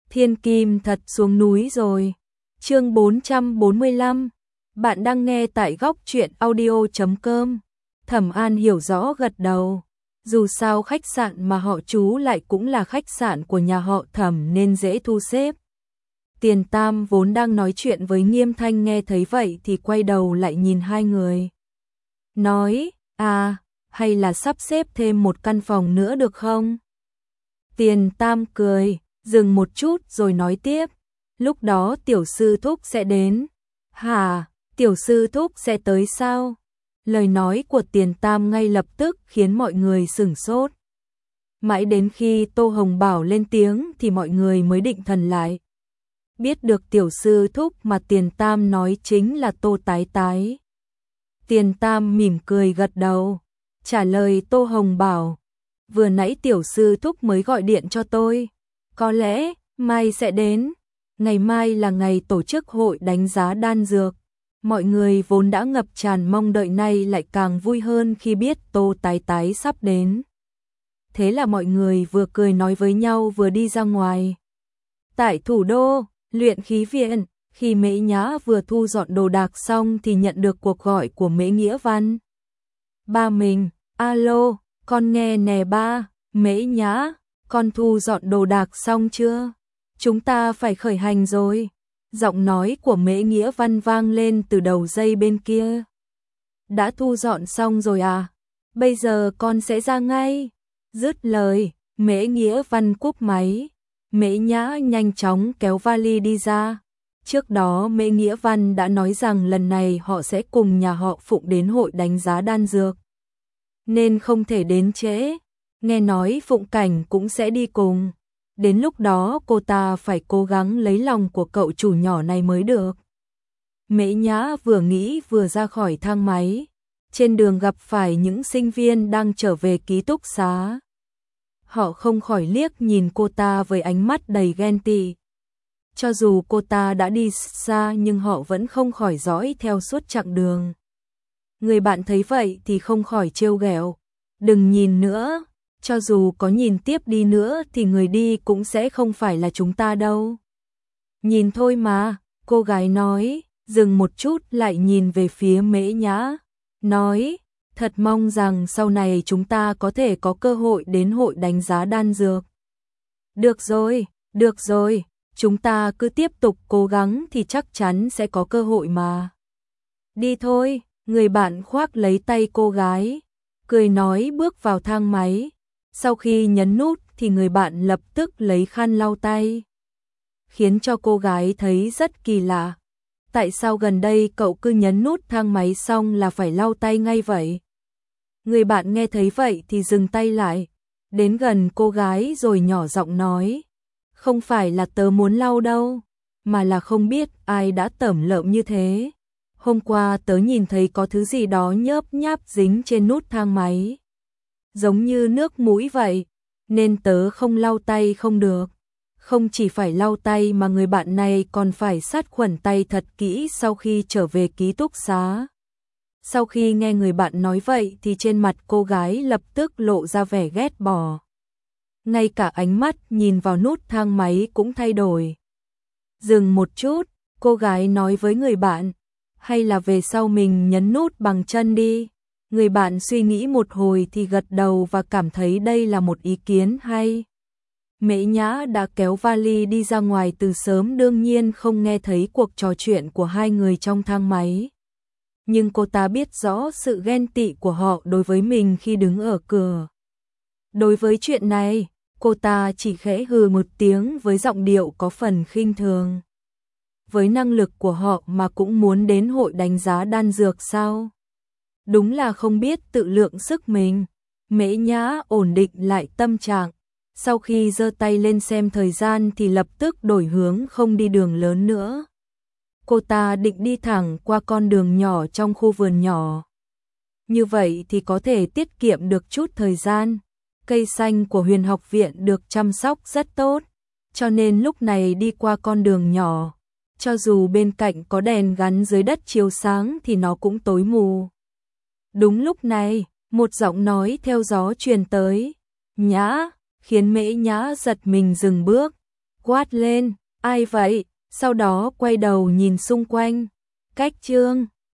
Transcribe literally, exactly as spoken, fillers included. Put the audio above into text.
Thiên Kim thật xuống núi rồi. Chương bốn trăm bốn mươi lăm. Bạn đang nghe tại góc truyện audio chấm com. Thẩm An hiểu rõ gật đầu. Dù sao khách sạn mà họ trú lại cũng là khách sạn của nhà họ Thẩm nên dễ thu xếp. Tiền Tam vốn đang nói chuyện với Nghiêm Thanh nghe thấy vậy thì quay đầu lại nhìn hai người. Nói, à, hay là sắp xếp thêm một căn phòng nữa được không? Tiền Tam cười, dừng một chút rồi nói tiếp. Lúc đó tiểu sư thúc sẽ đến. Hả, tiểu sư thúc sẽ tới sao? Lời nói của Tiền Tam ngay lập tức khiến mọi người sửng sốt. Mãi đến khi Tô Hồng Bảo lên tiếng thì mọi người mới định thần lại. Biết được tiểu sư thúc mà Tiền Tam nói chính là Tô Tái Tái. Tiền Tam mỉm cười gật đầu, trả lời Tô Hồng Bảo. Vừa nãy tiểu sư thúc mới gọi điện cho tôi. Có lẽ mai sẽ đến. Ngày mai là ngày tổ chức hội đánh giá đan dược. Mọi người vốn đã ngập tràn mong đợi nay lại càng vui hơn khi biết Tô Tái Tái sắp đến. Thế là mọi người vừa cười nói với nhau vừa đi ra ngoài. Tại thủ đô, luyện khí viện, khi Mễ Nhã vừa thu dọn đồ đạc xong thì nhận được cuộc gọi của Mễ Nghĩa Văn. Ba mình, alo, con nghe nè ba, Mễ Nhã, con thu dọn đồ đạc xong chưa? Chúng ta phải khởi hành rồi. Giọng nói của Mễ Nghĩa Văn vang lên từ đầu dây bên kia. Đã thu dọn xong rồi à? Bây giờ con sẽ ra ngay. Dứt lời, Mễ Nghĩa Văn cúp máy. Mễ Nhã nhanh chóng kéo vali đi ra. Trước đó Mễ Nghĩa Văn đã nói rằng lần này họ sẽ cùng nhà họ Phụng đến hội đánh giá đan dược. Nên không thể đến trễ. Nghe nói Phụng Cảnh cũng sẽ đi cùng. Đến lúc đó cô ta phải cố gắng lấy lòng của cậu chủ nhỏ này mới được. Mễ Nhã vừa nghĩ vừa ra khỏi thang máy. Trên đường gặp phải những sinh viên đang trở về ký túc xá. Họ không khỏi liếc nhìn cô ta với ánh mắt đầy ghen tị. Cho dù cô ta đã đi xa nhưng họ vẫn không khỏi dõi theo suốt chặng đường. Người bạn thấy vậy thì không khỏi trêu ghẹo. Đừng nhìn nữa, cho dù có nhìn tiếp đi nữa thì người đi cũng sẽ không phải là chúng ta đâu. Nhìn thôi mà, cô gái nói, dừng một chút lại nhìn về phía Mễ Nhã. Nói, thật mong rằng sau này chúng ta có thể có cơ hội đến hội đánh giá đan dược. Được rồi, được rồi, chúng ta cứ tiếp tục cố gắng thì chắc chắn sẽ có cơ hội mà. Đi thôi, người bạn khoác lấy tay cô gái, cười nói bước vào thang máy. Sau khi nhấn nút thì người bạn lập tức lấy khăn lau tay. Khiến cho cô gái thấy rất kỳ lạ. Tại sao gần đây cậu cứ nhấn nút thang máy xong là phải lau tay ngay vậy? Người bạn nghe thấy vậy thì dừng tay lại, đến gần cô gái rồi nhỏ giọng nói. Không phải là tớ muốn lau đâu, mà là không biết ai đã tẩm lợm như thế. Hôm qua tớ nhìn thấy có thứ gì đó nhớp nháp dính trên nút thang máy. Giống như nước mũi vậy, nên tớ không lau tay không được. Không chỉ phải lau tay mà người bạn này còn phải sát khuẩn tay thật kỹ sau khi trở về ký túc xá. Sau khi nghe người bạn nói vậy thì trên mặt cô gái lập tức lộ ra vẻ ghét bỏ. Ngay cả ánh mắt nhìn vào nút thang máy cũng thay đổi. Dừng một chút, cô gái nói với người bạn, hay là về sau mình nhấn nút bằng chân đi. Người bạn suy nghĩ một hồi thì gật đầu và cảm thấy đây là một ý kiến hay. Mễ Nhã đã kéo vali đi ra ngoài từ sớm, đương nhiên không nghe thấy cuộc trò chuyện của hai người trong thang máy. Nhưng cô ta biết rõ sự ghen tị của họ đối với mình khi đứng ở cửa. Đối với chuyện này, cô ta chỉ khẽ hừ một tiếng với giọng điệu có phần khinh thường. Với năng lực của họ mà cũng muốn đến hội đánh giá đan dược sao? Đúng là không biết tự lượng sức mình. Mễ Nhã ổn định lại tâm trạng. Sau khi giơ tay lên xem thời gian thì lập tức đổi hướng không đi đường lớn nữa. Cô ta định đi thẳng qua con đường nhỏ trong khu vườn nhỏ. Như vậy thì có thể tiết kiệm được chút thời gian. Cây xanh của Huyền Học Viện được chăm sóc rất tốt, cho nên lúc này đi qua con đường nhỏ, cho dù bên cạnh có đèn gắn dưới đất chiếu sáng thì nó cũng tối mù. Đúng lúc này, một giọng nói theo gió truyền tới, Nhã, khiến Mễ Nhã giật mình dừng bước. quát lên, ai vậy? Sau đó quay đầu nhìn xung quanh. Cách Trương